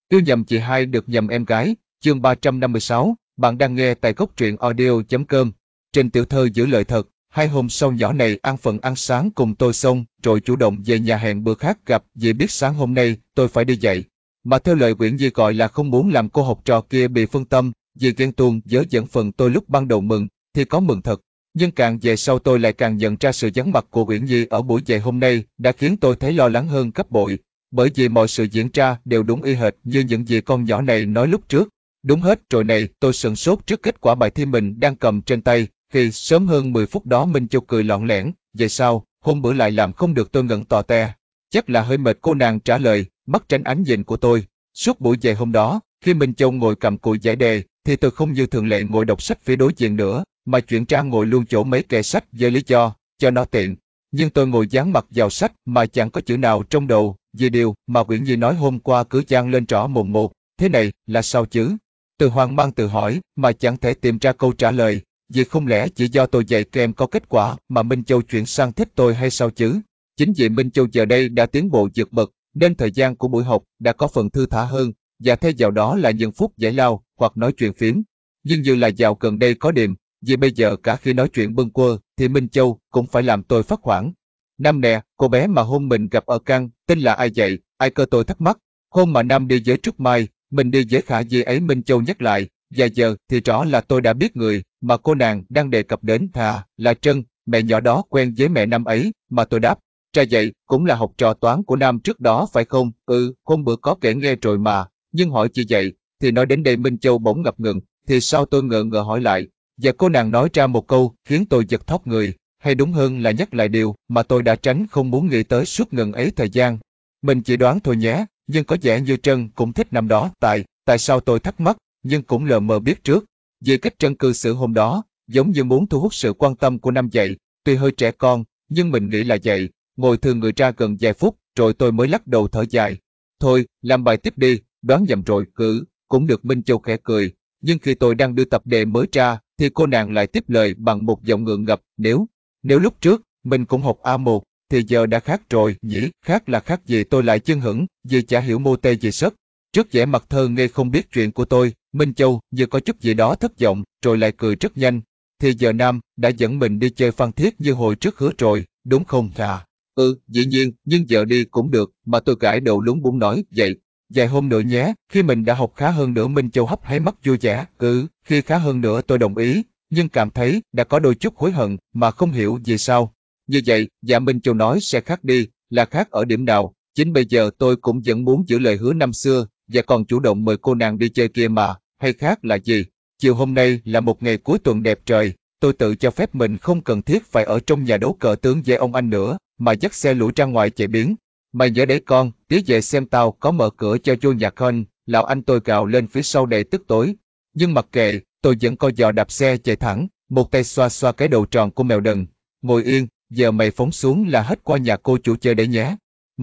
Yêu nhầm chị hai được nhầm em gái, chương 356, bạn đang nghe tại góc truyện audio.com. Trên tiểu thơ giữ lời thật, 2 hôm sau nhỏ này ăn phần ăn sáng cùng tôi xong, rồi chủ động về nhà hẹn bữa khác gặp vì biết sáng hôm nay tôi phải đi dạy. Mà theo lời Uyển Nhi gọi là không muốn làm cô học trò kia bị phân tâm, vì ghen tuông dớ dẫn phần tôi lúc ban đầu mừng, thì có mừng thật. Nhưng càng về sau tôi lại càng nhận ra sự vắng mặt của Uyển Nhi ở buổi dạy hôm nay đã khiến tôi thấy lo lắng hơn gấp bội. Bởi vì mọi sự diễn ra đều đúng y hệt như những gì con nhỏ này nói lúc trước. Đúng hết rồi này, tôi sửng sốt trước kết quả bài thi mình đang cầm trên tay, khi sớm hơn 10 phút đó Minh Châu cười lỏn lẻn, vậy sao, hôm bữa lại làm không được tôi ngẩn tò te. Chắc là hơi mệt cô nàng trả lời, mắt tránh ánh nhìn của tôi. Suốt buổi dạy hôm đó, khi Minh Châu ngồi cầm cụi giải đề, thì tôi không như thường lệ ngồi đọc sách phía đối diện nữa, mà chuyển ra ngồi luôn chỗ mấy kệ sách với lý do, cho nó tiện. Nhưng tôi ngồi dán mặt vào sách mà chẳng có chữ nào trong đầu, vì điều mà Uyển Nhi nói hôm qua cứ vang lên rõ mồn một, thế này là sao chứ? Tôi hoang mang tự hỏi mà chẳng thể tìm ra câu trả lời, vì không lẽ chỉ do tôi dạy kèm có kết quả mà Minh Châu chuyển sang thích tôi hay sao chứ? Chính vì Minh Châu giờ đây đã tiến bộ vượt bậc, nên thời gian của buổi học đã có phần thư thả hơn, và thay vào đó là những phút giải lao hoặc nói chuyện phím. Nhưng như là dạo gần đây có điểm, vì bây giờ cả khi nói chuyện bâng quơ thì Minh Châu cũng phải làm tôi phát hoảng. Nam nè, cô bé mà hôm mình gặp ở căn, tên là ai vậy? Ai cơ tôi thắc mắc. Hôm mà Nam đi với Trúc Mai, mình đi với Khả Di ấy Minh Châu nhắc lại, và giờ thì rõ là tôi đã biết người mà cô nàng đang đề cập đến là Trân, mẹ nhỏ đó quen với mẹ Nam ấy, mà tôi đáp. Ra vậy, cũng là học trò toán của Nam trước đó phải không? Ừ, hôm bữa có kể nghe rồi mà, nhưng hỏi chị vậy, thì nói đến đây Minh Châu bỗng ngập ngừng, thì sao tôi ngờ ngợ hỏi lại, và cô nàng nói ra một câu khiến tôi giật thót người. Hay đúng hơn là nhắc lại điều mà tôi đã tránh không muốn nghĩ tới suốt ngần ấy thời gian. Mình chỉ đoán thôi nhé, nhưng có vẻ như Trân cũng thích năm đó, tại sao tôi thắc mắc, nhưng cũng lờ mờ biết trước. Vì cách Trân cư xử hôm đó, giống như muốn thu hút sự quan tâm của Nam vậy, tuy hơi trẻ con, nhưng mình nghĩ là vậy. Ngồi thư người ra gần vài phút, rồi tôi mới lắc đầu thở dài. Thôi, làm bài tiếp đi, đoán nhầm rồi, cũng được Minh Châu khẽ cười. Nhưng khi tôi đang đưa tập đề mới ra, thì cô nàng lại tiếp lời bằng một giọng ngượng ngập, nếu lúc trước, mình cũng học A1, thì giờ đã khác rồi nhỉ, khác là khác gì tôi lại chưng hửng, vì chả hiểu mô tê gì sất. Trước vẻ mặt thơ ngây không biết chuyện của tôi, Minh Châu như có chút gì đó thất vọng, rồi lại cười rất nhanh. Thì giờ Nam đã dẫn mình đi chơi Phan Thiết như hồi trước hứa rồi, đúng không hả? Ừ, dĩ nhiên, nhưng giờ đi cũng được, mà tôi gãi đầu lúng búng nói, vậy. Vài hôm nữa nhé, khi mình đã học khá hơn nữa Minh Châu hấp háy mắt vui vẻ, khi khá hơn nữa tôi đồng ý, nhưng cảm thấy đã có đôi chút hối hận mà không hiểu vì sao. Như vậy, dạ Minh Châu nói sẽ khác đi, là khác ở điểm nào, chính bây giờ tôi cũng vẫn muốn giữ lời hứa năm xưa, và còn chủ động mời cô nàng đi chơi kia mà, hay khác là gì? Chiều hôm nay là một ngày cuối tuần đẹp trời, tôi tự cho phép mình không cần thiết phải ở trong nhà đấu cờ tướng với ông anh nữa, mà dắt xe lũ ra ngoài chạy biến. Mày nhớ đấy con, tí về xem tao có mở cửa cho vô nhà không, lão anh tôi gào lên phía sau đầy tức tối. Nhưng mặc kệ, tôi vẫn co giò đạp xe chạy thẳng, một tay xoa xoa cái đầu tròn của mèo đần. Ngồi yên, giờ mày phóng xuống là hết qua nhà cô chủ chơi đấy nhé.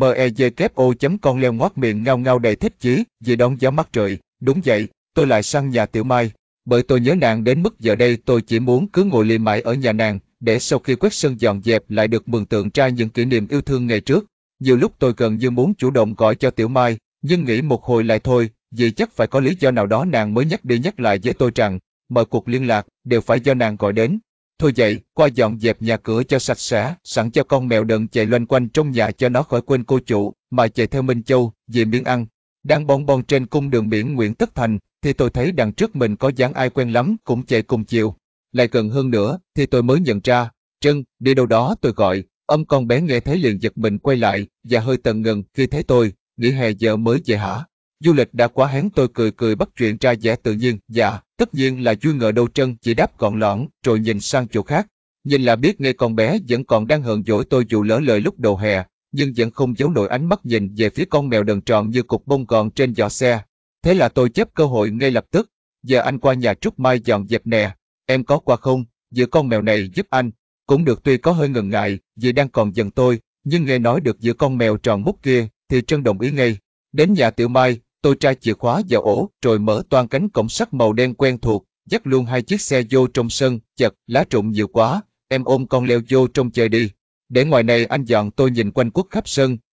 Mezko.con leo ngoác miệng ngao ngao đầy thích chí, vì đón gió mát trời. Đúng vậy, tôi lại sang nhà Tiểu Mai. Bởi tôi nhớ nàng đến mức giờ đây tôi chỉ muốn cứ ngồi lì mãi ở nhà nàng, để sau khi quét sân dọn dẹp lại được mường tượng ra những kỷ niệm yêu thương ngày trước. Nhiều lúc tôi gần như muốn chủ động gọi cho Tiểu Mai, nhưng nghĩ một hồi lại thôi, vì chắc phải có lý do nào đó nàng mới nhắc đi nhắc lại với tôi rằng, mọi cuộc liên lạc đều phải do nàng gọi đến. Thôi vậy, qua dọn dẹp nhà cửa cho sạch sẽ, sẵn cho con mèo đần chạy loanh quanh trong nhà cho nó khỏi quên cô chủ, mà chạy theo Minh Châu, vì miếng ăn. Đang bon bon trên cung đường biển Nguyễn Tất Thành, thì tôi thấy đằng trước mình có dáng ai quen lắm cũng chạy cùng chiều. Lại gần hơn nữa, thì tôi mới nhận ra, Trân, đi đâu đó tôi gọi, con bé nghe thấy liền giật mình quay lại, và hơi tần ngần khi thấy tôi, nghỉ hè giờ mới về hả? Du lịch đã quá hén tôi cười cười bắt chuyện ra vẻ tự nhiên, dạ, tất nhiên là vui ngờ đâu Trân chỉ đáp gọn lõn, rồi nhìn sang chỗ khác. Nhìn là biết ngay con bé vẫn còn đang hờn dỗi tôi dù lỡ lời lúc đầu hè, nhưng vẫn không giấu nổi ánh mắt nhìn về phía con mèo đần tròn như cục bông gòn trên giỏ xe. Thế là tôi chớp cơ hội ngay lập tức, giờ anh qua nhà Trúc Mai dọn dẹp nè, em có qua không, giữ con mèo này giúp anh. Cũng được tuy có hơi ngần ngại, vì đang còn giận tôi, nhưng nghe nói được giữ con mèo tròn mút kia, thì Trân đồng ý ngay. Đến nhà Tiểu Mai, tôi tra chìa khóa vào ổ, rồi mở toang cánh cổng sắt màu đen quen thuộc, dắt luôn 2 chiếc xe vô trong sân, chật, lá rụng nhiều quá, em ôm con leo vô trong chơi đi. Để ngoài này anh dọn tôi nhìn quanh quất khắp sân,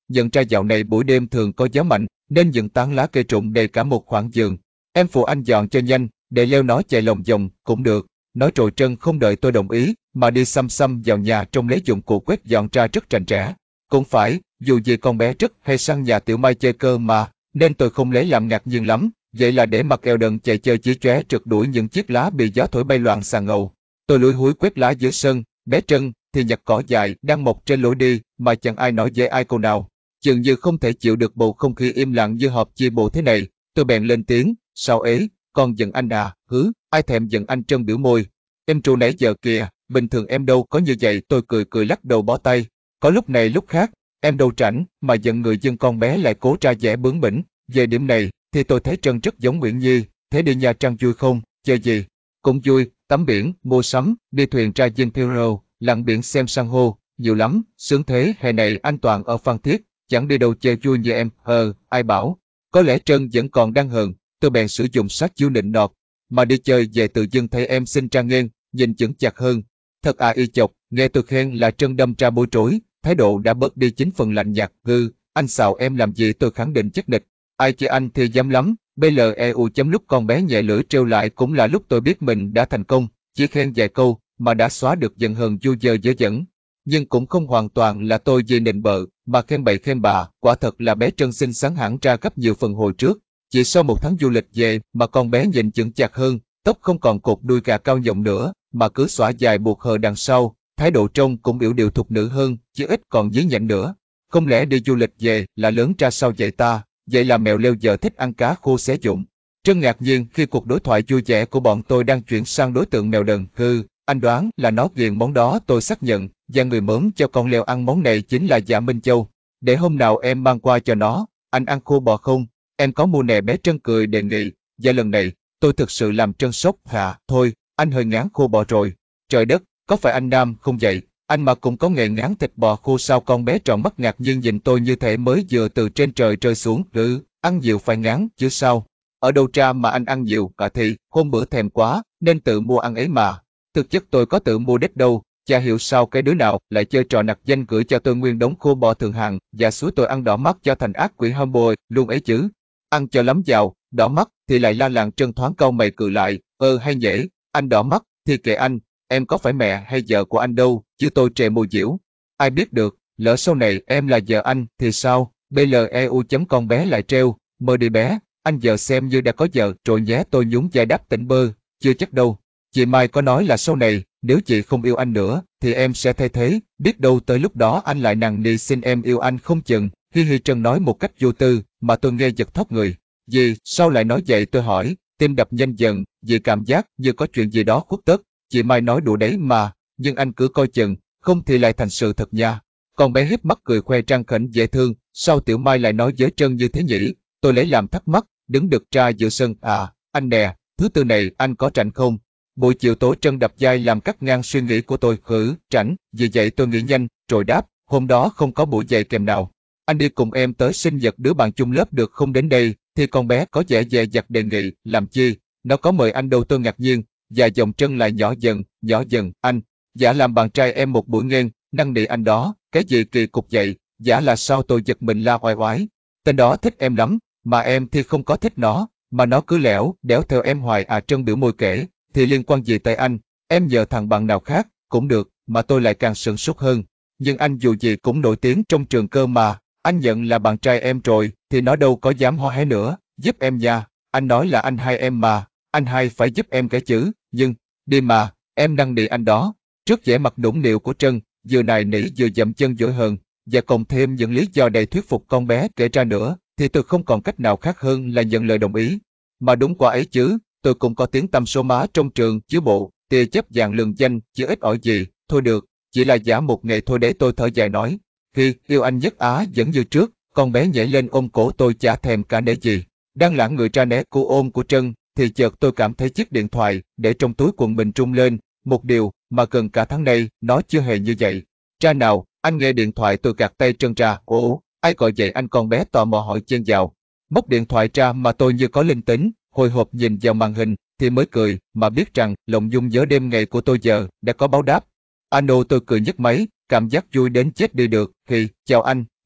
Nhận ra dạo này buổi đêm thường có gió mạnh, nên những tán lá cây rụng đầy cả một khoảng giường. Em phụ anh dọn cho nhanh, để leo nó chạy lòng vòng cũng được. Nói rồi Trân không đợi tôi đồng ý, mà đi xăm xăm vào nhà trông lấy dụng cụ quét dọn ra rất rành rẽ. Cũng phải, dù gì con bé rất hay sang nhà Tiểu Mai chơi cơ mà, nên tôi không lấy làm ngạc nhiên lắm. Vậy là để mặc eo đần chạy chơi chí chóe trượt đuổi những chiếc lá bị gió thổi bay loạn xà ngầu. Tôi lủi húi quét lá giữa sân, bé Trân thì nhặt cỏ dại đang mọc trên lối đi mà chẳng ai nói với ai câu nào. Chừng như không thể chịu được bầu không khí im lặng như họp chia bộ thế này, tôi bèn lên tiếng, sao ấy, con giận anh à, ai thèm giận anh. Trân biểu môi, em trù nãy giờ kìa, bình thường em đâu có như vậy. Tôi cười cười lắc đầu bó tay, có lúc này lúc khác, em đâu rảnh mà giận người dân. Con bé lại cố ra vẻ bướng bỉnh. Về điểm này thì tôi thấy Trân rất giống Nguyễn Nhi. Thế đi Nha Trang vui không? Chơi gì? Cũng vui, tắm biển, mua sắm, đi thuyền ra Dinh Piero, lặn biển xem san hô, nhiều lắm. Sướng thế. Hè này anh toàn ở Phan Thiết, chẳng đi đâu chơi vui như em. Ai bảo? Có lẽ Trân vẫn còn đang hờn. Tôi bèn sử dụng sát chiêu nịnh nọt, mà đi chơi về tự dưng thấy em xinh trang ngang, nhìn chững chạc hơn. Thật à y chọc. Nghe tôi khen là Trân đâm ra bối rối, thái độ đã bớt đi 9 phần lạnh nhạt. Anh xạo em làm gì? Tôi khẳng định chắc nịch. Ai chứ anh thì dám lắm. BLEU. Lúc con bé nhẹ lưỡi trêu lại cũng là lúc tôi biết mình đã thành công, chỉ khen vài câu mà đã xóa được giận hờn du dơ dở dẫn. Nhưng cũng không hoàn toàn là tôi vì nịnh bợ mà khen bậy khen bạ. Quả thật là bé Trân xinh xắn hẳn ra gấp nhiều phần hồi trước. Chỉ sau một tháng du lịch về mà con bé nhìn chững chạc hơn, tóc không còn cột đuôi gà cao nhộng nữa mà cứ xõa dài buộc hờ đằng sau, thái độ trông cũng yểu điệu thục nữ hơn, chứ ít còn dí nhảnh nữa. Không lẽ đi du lịch về là lớn ra sao vậy ta? Vậy là mèo leo giờ thích ăn cá khô xé dụng. Trân ngạc nhiên khi cuộc đối thoại vui vẻ của bọn tôi đang chuyển sang đối tượng mèo đần. Anh đoán là nó ghiền món đó. Tôi xác nhận, và người mớm cho con leo ăn món này chính là Dạ Minh Châu. Để hôm nào em mang qua cho nó. Anh ăn khô bò không? Em có mua nè. Bé Trân cười đề nghị. Và lần này, tôi thực sự làm Trân sốc. Thôi, anh hơi ngán khô bò rồi. Trời đất, có phải anh Nam không vậy? Anh mà cũng có nghề ngán thịt bò khô sao? Con bé tròn mắt ngạc nhiên nhìn tôi như thể mới vừa từ trên trời rơi xuống. Ăn nhiều phải ngán chứ sao? Ở đâu ra mà anh ăn nhiều? Thì hôm bữa thèm quá nên tự mua ăn ấy mà. Thực chất tôi có tự mua đít đâu. Chả hiểu sao cái đứa nào lại chơi trò nặc danh gửi cho tôi nguyên đống khô bò thường hàng và xúi tôi ăn đỏ mắt cho thành ác quỷ homeboy luôn ấy chứ. Ăn cho lắm vào, đỏ mắt thì lại la làng. Trân thoáng cau mày cười lại, hay nhễ, anh đỏ mắt thì kệ anh, em có phải mẹ hay vợ của anh đâu, chứ tôi trề môi diễu. Ai biết được, lỡ sau này em là vợ anh thì sao? BLEU. Con bé lại treo, mơ đi bé, anh giờ xem như đã có vợ rồi nhé. Tôi nhún vai đáp tỉnh bơ, chưa chắc đâu. Chị Mai có nói là sau này, nếu chị không yêu anh nữa, thì em sẽ thay thế, biết đâu tới lúc đó anh lại nằng nỉ xin em yêu anh không chừng. Trân nói một cách vô tư, mà tôi nghe giật thót người. Gì, sao lại nói vậy? Tôi hỏi, tim đập nhanh dần, vì cảm giác như có chuyện gì đó khuất tất. Chị Mai nói đùa đấy mà, nhưng anh cứ coi chừng, không thì lại thành sự thật nha. Con bé híp mắt cười khoe răng khỉnh dễ thương, sao Tiểu Mai lại nói với Trân như thế nhỉ? Tôi lấy làm thắc mắc, đứng đực ra giữa sân. Anh nè, thứ tư này anh có rảnh không? Buổi chiều tối. Trân đập vai làm cắt ngang suy nghĩ của tôi. Rảnh. Vì vậy tôi nghĩ nhanh, rồi đáp, hôm đó không có buổi dạy kèm nào. Anh đi cùng em tới sinh nhật đứa bạn chung lớp được không? Đến đây thì con bé có vẻ dè dặt đề nghị. Làm chi? Nó có mời anh đâu? Tôi ngạc nhiên, và giọng Trân lại nhỏ dần. Anh, giả làm bạn trai em một buổi ngang, năn nỉ anh đó. Cái gì kỳ cục vậy? Giả là sao? Tôi giật mình la oai oái. Tên đó thích em lắm, mà em thì không có thích nó, mà nó cứ lẻo đẻo theo em hoài. Trân biểu môi kể, thì liên quan gì tới anh? Em nhờ thằng bạn nào khác cũng được. Mà tôi lại càng sửng sốt hơn. Nhưng anh dù gì cũng nổi tiếng trong trường cơ mà. Anh nhận là bạn trai em rồi, thì nó đâu có dám hó hé nữa. Giúp em nha. Anh nói là anh hai em mà. Anh hai phải giúp em cái chứ. Nhưng, đi mà, em năn nỉ anh đó. Trước vẻ mặt nũng nịu của Trân, vừa nài nỉ vừa dậm chân dỗi hờn, và cộng thêm những lý do đầy thuyết phục con bé kể ra nữa, thì tôi không còn cách nào khác hơn là nhận lời đồng ý. Mà đúng quả ấy chứ, tôi cũng có tiếng tăm số má trong trường chứ bộ, tia chấp dạng lừng danh chứ ít ỏi gì. Thôi được, chỉ là giả một ngày thôi. Để tôi thở dài nói, khi yêu anh nhất Á vẫn như trước. Con bé nhảy lên ôm cổ tôi chả thèm cả nể gì. Đang lảng người ra né cú ôm của Trân, thì chợt tôi cảm thấy chiếc điện thoại để trong túi quần mình rung lên. Một điều mà gần cả tháng nay nó chưa hề như vậy. Ra nào, anh nghe điện thoại. Tôi gạt tay Trân ra. Ủa, ai gọi vậy anh? Con bé tò mò hỏi chen vào. Móc điện thoại ra mà tôi như có linh tính, hồi hộp nhìn vào màn hình, thì mới cười, mà biết rằng lòng dung nhớ đêm ngày của tôi giờ đã có báo đáp. Ano. Tôi cười nhấc máy, cảm giác vui đến chết đi được. Chào anh,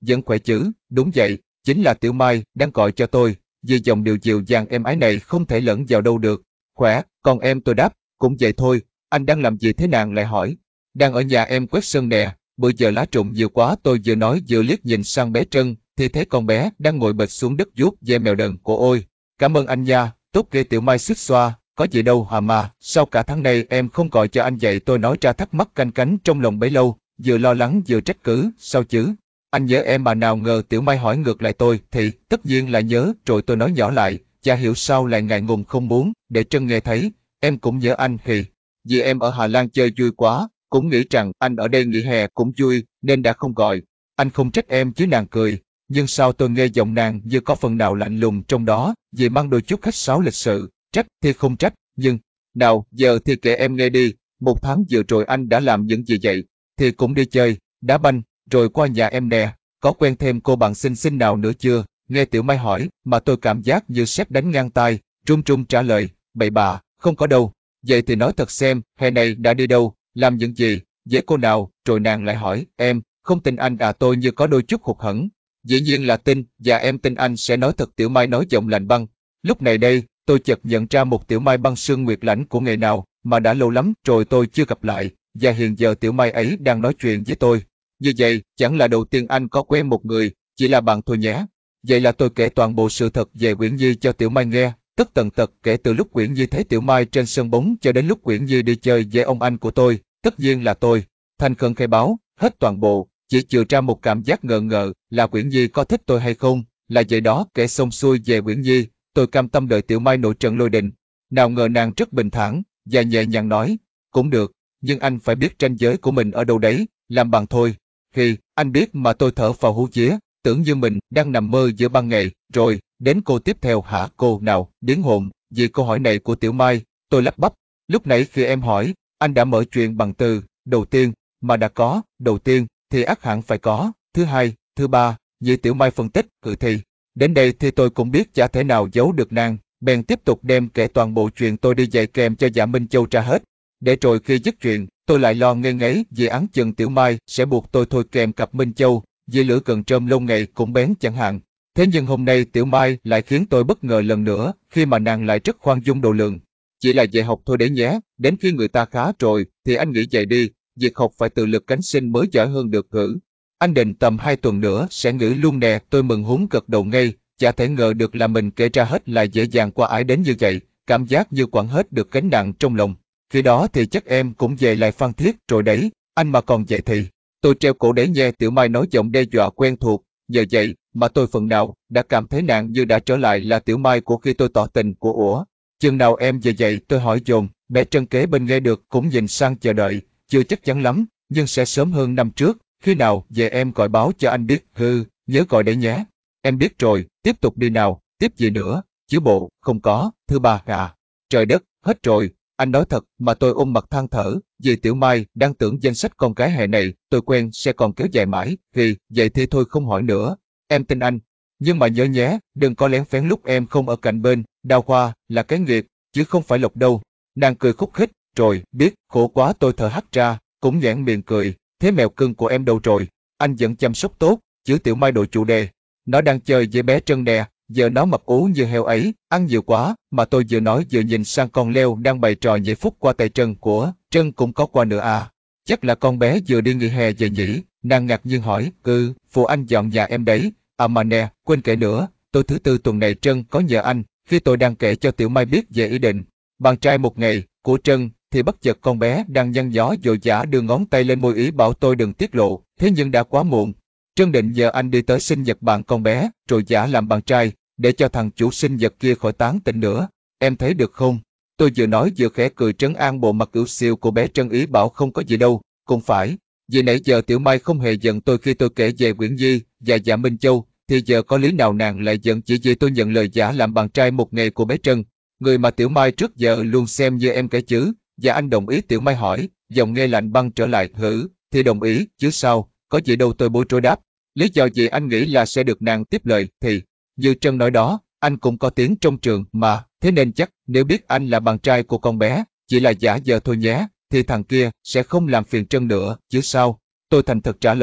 Vẫn khỏe chứ? Đúng vậy, chính là Tiểu Mai đang gọi cho tôi. Vì dòng điệu dịu dàng êm ái này không thể lẫn vào đâu được. Khỏe, còn em tôi đáp, cũng vậy thôi. Anh đang làm gì thế? Nàng lại hỏi. Đang ở nhà em quét sân nè. Bữa giờ lá rụng nhiều quá, tôi vừa nói vừa liếc nhìn sang bé Trân, thì thấy con bé đang ngồi bệt xuống đất vuốt ve mèo đần của ôi. Cảm ơn anh nha, tốt ghê. Tiểu Mai xích xoa, có gì đâu hả mà, sao cả tháng nay em không gọi cho anh vậy? Tôi nói ra thắc mắc canh cánh trong lòng bấy lâu, vừa lo lắng vừa trách cứ, sao chứ? Anh nhớ em mà. Nào ngờ Tiểu Mai hỏi ngược lại tôi, thì tất nhiên là nhớ rồi. Tôi nói nhỏ lại, chả hiểu sao lại ngại ngùng không muốn để Trân nghe thấy. Em cũng nhớ anh thì, vì em ở Hà Lan chơi vui quá, cũng nghĩ rằng anh ở đây nghỉ hè cũng vui, nên đã không gọi. Anh không trách em chứ? Nàng cười, nhưng sao tôi nghe giọng nàng như có phần nào lạnh lùng trong đó, vì mang đôi chút khách sáo lịch sự. Trách thì không trách, nhưng, nào, giờ thì kể em nghe đi, một tháng vừa rồi anh đã làm những gì vậy? Thì cũng đi chơi, đá banh, rồi qua nhà em nè, có quen thêm cô bạn xinh xinh nào nữa chưa? Nghe Tiểu Mai hỏi, mà tôi cảm giác như sét đánh ngang tai, trung trung trả lời, bậy bạ, không có đâu. Vậy thì nói thật xem, hè này đã đi đâu, làm những gì, với cô nào? Rồi nàng lại hỏi, em, không tin anh à? Tôi như có đôi chút hụt hẫng. Dĩ nhiên là tin, và em tin anh sẽ nói thật. Tiểu Mai nói giọng lạnh băng. Lúc này đây, tôi chợt nhận ra một Tiểu Mai băng sương nguyệt lãnh của ngày nào, mà đã lâu lắm rồi tôi chưa gặp lại, và hiện giờ Tiểu Mai ấy đang nói chuyện với tôi. Như vậy, chẳng là đầu tiên anh có quen một người, chỉ là bạn thôi nhé. Vậy là tôi kể toàn bộ sự thật về Uyển Nhi cho Tiểu Mai nghe, tất tần tật kể từ lúc Uyển Nhi thấy Tiểu Mai trên sân bóng cho đến lúc Uyển Nhi đi chơi với ông anh của tôi, tất nhiên là tôi. Thành khẩn khai báo, hết toàn bộ, chỉ chừa ra một cảm giác ngờ ngợ là Uyển Nhi có thích tôi hay không, là vậy đó. Kể xong xuôi về Uyển Nhi, tôi cam tâm đợi Tiểu Mai nổi trận lôi đình. Nào ngờ nàng rất bình thản và nhẹ nhàng nói, cũng được, nhưng anh phải biết ranh giới của mình ở đâu đấy, làm bằng thôi. Khi anh biết mà. Tôi thở phào hú vía, tưởng như mình đang nằm mơ giữa ban ngày. Rồi, đến cô tiếp theo hả? Cô nào? Điếng hồn, vì câu hỏi này của Tiểu Mai, tôi lắp bắp. Lúc nãy khi em hỏi, anh đã mở chuyện bằng từ đầu tiên, mà đã có đầu tiên, thì ắt hẳn phải có thứ hai, thứ ba, vì Tiểu Mai phân tích. Thì đến đây thì tôi cũng biết chả thể nào giấu được nàng, bèn tiếp tục đem kể toàn bộ chuyện tôi đi dạy kèm cho Dạ Minh Châu ra hết. Để rồi khi dứt chuyện, tôi lại lo ngây ngấy vì áng chừng Tiểu Mai sẽ buộc tôi thôi kèm cặp Minh Châu, vì lửa cần trơm lâu ngày cũng bén chẳng hạn. Thế nhưng hôm nay Tiểu Mai lại khiến tôi bất ngờ lần nữa, khi mà nàng lại rất khoan dung độ lượng. Chỉ là dạy học thôi đấy nhé, đến khi người ta khá rồi, thì anh nghĩ vậy đi, việc học phải tự lực cánh sinh mới giỏi hơn được hử. Anh định tầm 2 tuần nữa sẽ nghỉ luôn nè. Tôi mừng húm gật đầu ngay, chả thể ngờ được là mình kể ra hết lại dễ dàng qua ải đến như vậy, cảm giác như quẳng hết được gánh nặng trong lòng. Khi đó thì chắc em cũng về lại Phan Thiết rồi đấy, anh mà còn vậy thì. Tôi treo cổ để nghe Tiểu Mai nói giọng đe dọa quen thuộc, nhờ vậy mà tôi phần nào đã cảm thấy nàng như đã trở lại là Tiểu Mai của khi tôi tỏ tình của ủa. Chừng nào em về vậy? Tôi hỏi dồn. Bé Trân kế bên nghe được cũng nhìn sang chờ đợi, chưa chắc chắn lắm, nhưng sẽ sớm hơn năm trước. Khi nào về em gọi báo cho anh biết. Nhớ gọi để nhé. Em biết rồi, tiếp tục đi nào, tiếp gì nữa, chứ bộ, không có, thứ ba à. Trời đất, hết rồi, anh nói thật mà. Tôi ôm mặt than thở, vì Tiểu Mai đang tưởng danh sách con gái hè này tôi quen sẽ còn kéo dài mãi. Vậy thì thôi không hỏi nữa, em tin anh. Nhưng mà nhớ nhé, đừng có lén phén lúc em không ở cạnh bên, đào hoa là cái nghiệp, chứ không phải lộc đâu. Nàng cười khúc khích, rồi, biết, khổ quá. Tôi thở hắt ra, cũng nhoẻn miệng cười, thế mèo cưng của em đâu rồi? Anh vẫn chăm sóc tốt, chứ? Tiểu Mai đổi chủ đề. Nó đang chơi với bé Trân nè, giờ nó mập ú như heo ấy, ăn nhiều quá, mà. Tôi vừa nói vừa nhìn sang con leo đang bày trò nhảy phúc qua tay Trân của, Trân cũng có qua nữa à. Chắc là con bé vừa đi nghỉ hè về nhỉ? Nàng ngạc nhiên hỏi, phụ anh dọn nhà em đấy. À mà nè, quên kể nữa, tôi thứ tư tuần này Trân có nhờ anh, khi tôi đang kể cho Tiểu Mai biết về ý định bạn trai một ngày của Trân, thì bất chợt con bé đang nhăn nhó vội vã đưa ngón tay lên môi ý bảo tôi đừng tiết lộ. Thế nhưng đã quá muộn. Trân định nhờ anh đi tới sinh nhật bạn con bé, rồi giả làm bạn trai, để cho thằng chủ sinh nhật kia khỏi tán tỉnh nữa. Em thấy được không? Tôi vừa nói vừa khẽ cười trấn an bộ mặt ưu siêu của bé Trân, ý bảo không có gì đâu. Cũng phải, vì nãy giờ Tiểu Mai không hề giận tôi khi tôi kể về Uyển Nhi và Dạ Minh Châu, thì giờ có lý nào nàng lại giận chỉ vì tôi nhận lời giả làm bạn trai một ngày của bé Trân, người mà Tiểu Mai trước giờ luôn xem như em kể chứ? Và anh đồng ý? Tiểu Mai hỏi, giọng nghe lạnh băng trở lại. Thì đồng ý chứ sao, có gì đâu. Tôi bối rối đáp. Lý do gì anh nghĩ là sẽ được nàng tiếp lời? Thì, như Trân nói đó, anh cũng có tiếng trong trường mà, thế nên chắc nếu biết anh là bạn trai của con bé, chỉ là giả vờ thôi nhé, thì thằng kia sẽ không làm phiền Trân nữa, chứ sao? Tôi thành thật trả lời.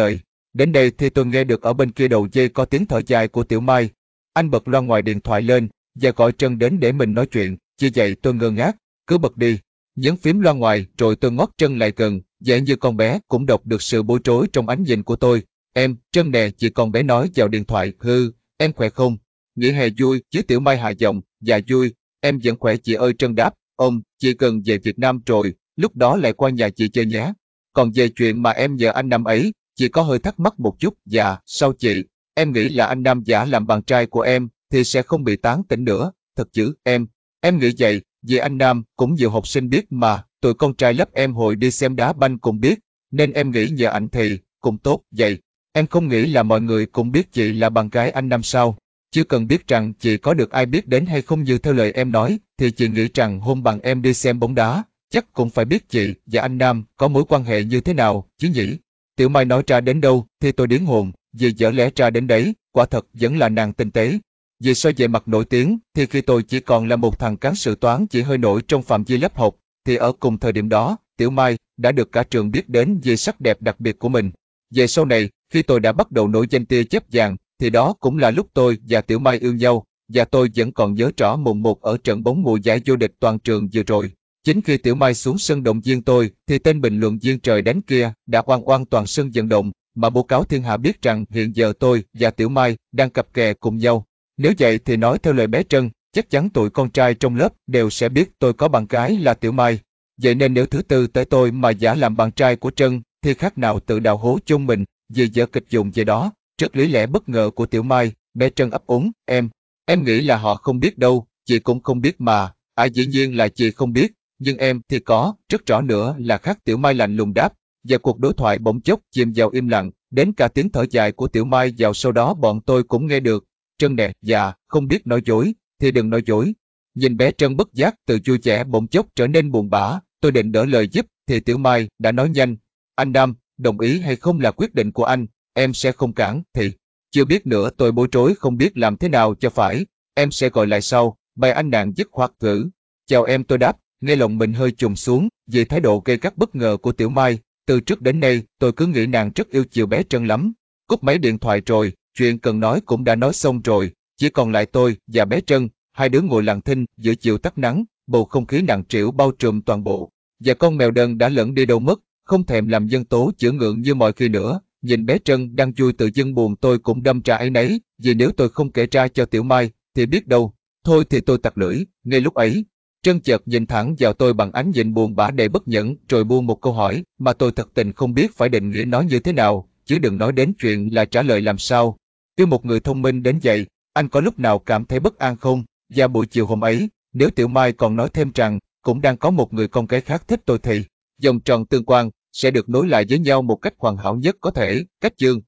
Đến đây thì tôi nghe được ở bên kia đầu dây có tiếng thở dài của Tiểu Mai. Anh bật loa ngoài điện thoại lên và gọi Trân đến để mình nói chuyện. Chỉ vậy tôi ngơ ngác, cứ bật đi, nhấn phím loa ngoài rồi tôi ngót Trân lại gần, vẻ như con bé cũng đọc được sự bối rối trong ánh nhìn của tôi. Em, Trân nè, chị con bé nói vào điện thoại, em khỏe không? Nghỉ hè vui chứ? Tiểu Mai hạ giọng. Dạ vui, em vẫn khỏe chị ơi. Trân đáp, chị gần về Việt Nam rồi, lúc đó lại qua nhà chị chơi nhé. Còn về chuyện mà em nhờ anh Nam ấy, chị có hơi thắc mắc một chút. Dạ, sao chị? Em nghĩ là anh Nam giả làm bạn trai của em thì sẽ không bị tán tỉnh nữa. Thật chứ, em nghĩ vậy, vì anh Nam cũng nhiều học sinh biết mà, tụi con trai lớp em hồi đi xem đá banh cũng biết, nên em nghĩ nhờ anh thì cũng tốt. Vậy, em không nghĩ là mọi người cũng biết chị là bạn gái anh Nam sao? Chưa cần biết rằng chị có được ai biết đến hay không như theo lời em nói, thì chị nghĩ rằng hôm bạn em đi xem bóng đá, chắc cũng phải biết chị và anh Nam có mối quan hệ như thế nào, chứ nhỉ? Tiểu Mai nói ra đến đâu thì tôi điếng hồn, vì dở lẽ ra đến đấy, quả thật vẫn là nàng tinh tế. Vì so về mặt nổi tiếng, thì khi tôi chỉ còn là một thằng cán sự toán chỉ hơi nổi trong phạm vi lớp học, thì ở cùng thời điểm đó, Tiểu Mai đã được cả trường biết đến vì sắc đẹp đặc biệt của mình. Về sau này, khi tôi đã bắt đầu nổi danh tia chớp vàng, thì đó cũng là lúc tôi và Tiểu Mai yêu nhau, và tôi vẫn còn nhớ rõ mồn một ở trận bóng mùa giải vô địch toàn trường vừa rồi. Chính khi Tiểu Mai xuống sân động viên tôi, thì tên bình luận viên trời đánh kia đã oan oan toàn sân vận động, mà bố cáo thiên hạ biết rằng hiện giờ tôi và Tiểu Mai đang cặp kè cùng nhau. Nếu vậy thì nói theo lời bé Trân, chắc chắn tụi con trai trong lớp đều sẽ biết tôi có bạn gái là Tiểu Mai. Vậy nên nếu thứ tư tới tôi mà giả làm bạn trai của Trân, thì khác nào tự đào hố chôn mình, vì dở kịch dùng vậy đó. Trước lý lẽ bất ngờ của Tiểu Mai, bé Trân ấp úng, em nghĩ là họ không biết đâu, chị cũng không biết mà. Dĩ nhiên là chị không biết, nhưng em thì có, rất rõ nữa là khác. Tiểu Mai lạnh lùng đáp, và cuộc đối thoại bỗng chốc chìm vào im lặng, đến cả tiếng thở dài của Tiểu Mai vào sau đó bọn tôi cũng nghe được. Trân nè, dạ, không biết nói dối, thì đừng nói dối. Nhìn bé Trân bất giác từ vui vẻ bỗng chốc trở nên buồn bã, tôi định đỡ lời giúp, thì Tiểu Mai đã nói nhanh, anh Nam, đồng ý hay không là quyết định của anh, em sẽ không cản. Thì chưa biết nữa, tôi bối rối không biết làm thế nào cho phải, em sẽ gọi lại sau. Bài anh nàng dứt khoát thử. Chào em, tôi đáp, nghe lòng mình hơi trùng xuống vì thái độ gây gắt bất ngờ của Tiểu Mai. Từ trước đến nay tôi cứ nghĩ nàng rất yêu chiều bé Trân lắm. Cúp máy điện thoại rồi, chuyện cần nói cũng đã nói xong rồi, chỉ còn lại tôi và bé Trân, hai đứa ngồi lặng thinh giữa chiều tắt nắng, bầu không khí nặng trĩu bao trùm toàn bộ. Và con mèo đần đã lẫn đi đâu mất, không thèm làm dân tố chữa ngượng như mọi khi nữa. Nhìn bé Trân đang vui tự dưng buồn, tôi cũng đâm ra áy náy, vì nếu tôi không kể ra cho Tiểu Mai, thì biết đâu. Thôi thì tôi tặc lưỡi. Ngay lúc ấy, Trân chợt nhìn thẳng vào tôi bằng ánh nhìn buồn bã đầy bất nhẫn, rồi buông một câu hỏi mà tôi thật tình không biết phải định nghĩa nó như thế nào, chứ đừng nói đến chuyện là trả lời làm sao. Với một người thông minh đến vậy, anh có lúc nào cảm thấy bất an không? Và buổi chiều hôm ấy, nếu Tiểu Mai còn nói thêm rằng cũng đang có một người con gái khác thích tôi, thì vòng tròn tương quan sẽ được nối lại với nhau một cách hoàn hảo nhất có thể. Cách chương